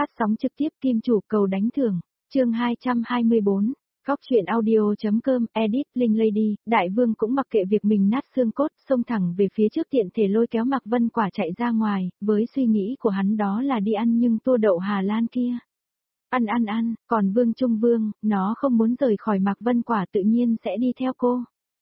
phát sóng trực tiếp Kim Chủ cầu đánh thưởng, chương 224, Góc truyện audio.com, edit, Linh Lady, Đại Vương cũng mặc kệ việc mình nát xương cốt, xông thẳng về phía trước tiện thể lôi kéo Mạc Vân Quả chạy ra ngoài, với suy nghĩ của hắn đó là đi ăn nhưng tua đậu Hà Lan kia. Ăn, còn Vương Trung Vương, nó không muốn rời khỏi Mạc Vân Quả tự nhiên sẽ đi theo cô.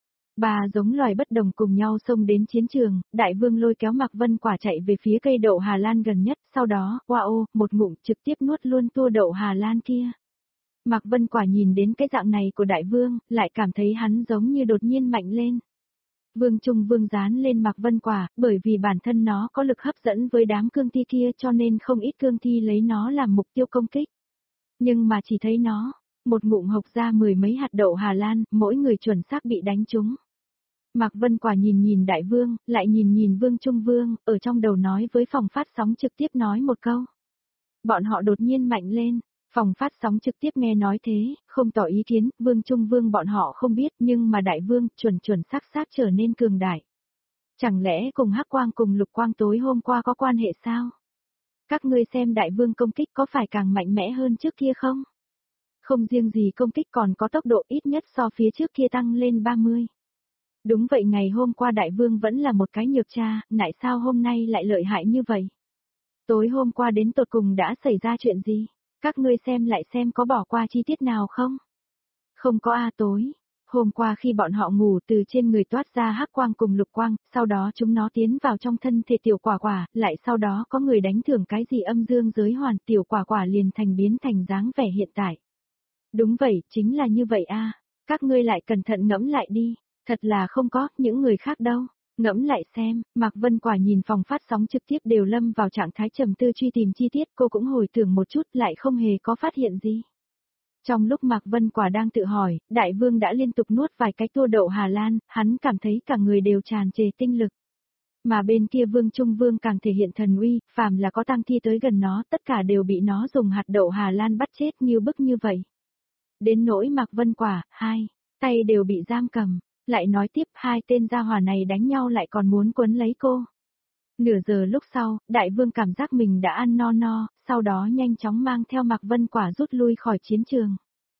Bà giống loài bất đồng cùng nhau xông đến chiến trường, Đại Vương lôi kéo Mạc Vân Quả chạy về phía cây đậu Hà Lan gần nhất, sau đó, wow, một ngụm trực tiếp nuốt luôn tua đậu Hà Lan kia. Mạc Vân Quả nhìn đến cái dạng này của Đại Vương, lại cảm thấy hắn giống như đột nhiên mạnh lên. Vương Trung Vương dán lên Mạc Vân Quả, bởi vì bản thân nó có lực hấp dẫn với đám cương thi kia cho nên không ít cương thi lấy nó làm mục tiêu công kích. Nhưng mà chỉ thấy nó, một ngụm hộc ra 10 mấy hạt đậu Hà Lan, mỗi người chuẩn xác bị đánh trúng. Mạc Vân Quả nhìn Đại Vương, lại nhìn Vương Trung Vương, ở trong đầu nói với phòng phát sóng trực tiếp nói một câu. Bọn họ đột nhiên mạnh lên, phòng phát sóng trực tiếp nghe nói thế, không tỏ ý kiến, Vương Trung Vương bọn họ không biết nhưng mà Đại Vương chuẩn xác trở nên cường đại. Chẳng lẽ cùng Hắc Quang cùng Lục Quang tối hôm qua có quan hệ sao? Các ngươi xem Đại Vương công kích có phải càng mạnh mẽ hơn trước kia không? Không riêng gì công kích còn có tốc độ ít nhất so phía trước kia tăng lên 30. Đúng vậy, ngày hôm qua Đại Vương vẫn là một cái nhược cha, tại sao hôm nay lại lợi hại như vậy? Tối hôm qua đến tột cùng đã xảy ra chuyện gì? Các ngươi xem lại xem có bỏ qua chi tiết nào không? Không có tối. Hôm qua khi bọn họ ngủ từ trên người toát ra hắc quang cùng lục quang, sau đó chúng nó tiến vào trong thân thể tiểu quả quả, lại sau đó có người đánh thưởng cái gì âm dương giới hoàn, tiểu quả quả liền biến thành dáng vẻ hiện tại. Đúng vậy, chính là như vậy các ngươi lại cẩn thận ngẫm lại đi, thật là không có, những người khác đâu. Ngẫm lại xem, Mạc Vân Quả nhìn phòng phát sóng trực tiếp đều lâm vào trạng thái trầm tư truy tìm chi tiết, cô cũng hồi tưởng một chút lại không hề có phát hiện gì. Trong lúc Mạc Vân Quả đang tự hỏi, Đại Vương đã liên tục nuốt vài cái tua đậu Hà Lan, hắn cảm thấy cả người đều tràn trề tinh lực. Mà bên kia Vương Trung Vương càng thể hiện thần uy, phàm là có tang thi tới gần nó, tất cả đều bị nó dùng hạt đậu Hà Lan bắt chết như bức như vậy. Đến nỗi Mạc Vân Quả, hai tay đều bị giam cầm. Lại nói tiếp, hai tên gia hỏa này đánh nhau lại còn muốn quấn lấy cô. Nửa giờ lúc sau, Đại Vương cảm giác mình đã ăn no, sau đó nhanh chóng mang theo Mạc Vân Quả rút lui khỏi chiến trường.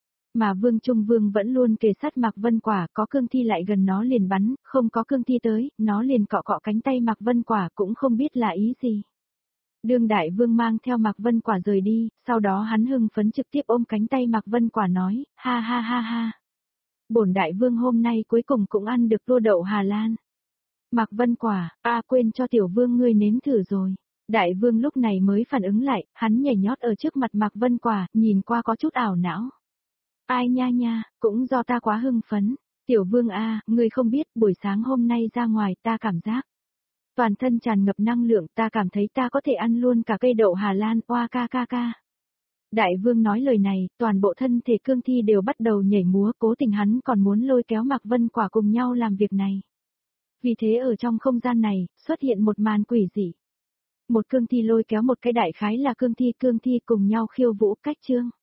Mà Vương Trung Vương vẫn luôn kề sát Mạc Vân Quả, có cương thi lại gần nó liền bắn, không có cương thi tới, nó liền cọ cánh tay Mạc Vân Quả cũng không biết là ý gì. Đương Đại Vương mang theo Mạc Vân Quả rời đi, sau đó hắn hưng phấn trực tiếp ôm cánh tay Mạc Vân Quả nói, ha. Bổn Đại Vương hôm nay cuối cùng cũng ăn được tua đậu Hà Lan. Mạc Vân Quả, quên cho Tiểu Vương ngươi nếm thử rồi. Đại Vương lúc này mới phản ứng lại, hắn nhảy nhót ở trước mặt Mạc Vân Quả, nhìn qua có chút ảo não. Ai nha, cũng do ta quá hưng phấn. Tiểu Vương ngươi không biết, buổi sáng hôm nay ra ngoài ta cảm giác toàn thân tràn ngập năng lượng, ta cảm thấy ta có thể ăn luôn cả cây đậu Hà Lan, ca. Đại Vương nói lời này, toàn bộ thân thể cương thi đều bắt đầu nhảy múa, cố tình hắn còn muốn lôi kéo Mạc Vân Quả cùng nhau làm việc này. Vì thế ở trong không gian này, xuất hiện một màn quỷ dị. Một cương thi lôi kéo một cái đại khái là cương thi cùng nhau khiêu vũ cách chương.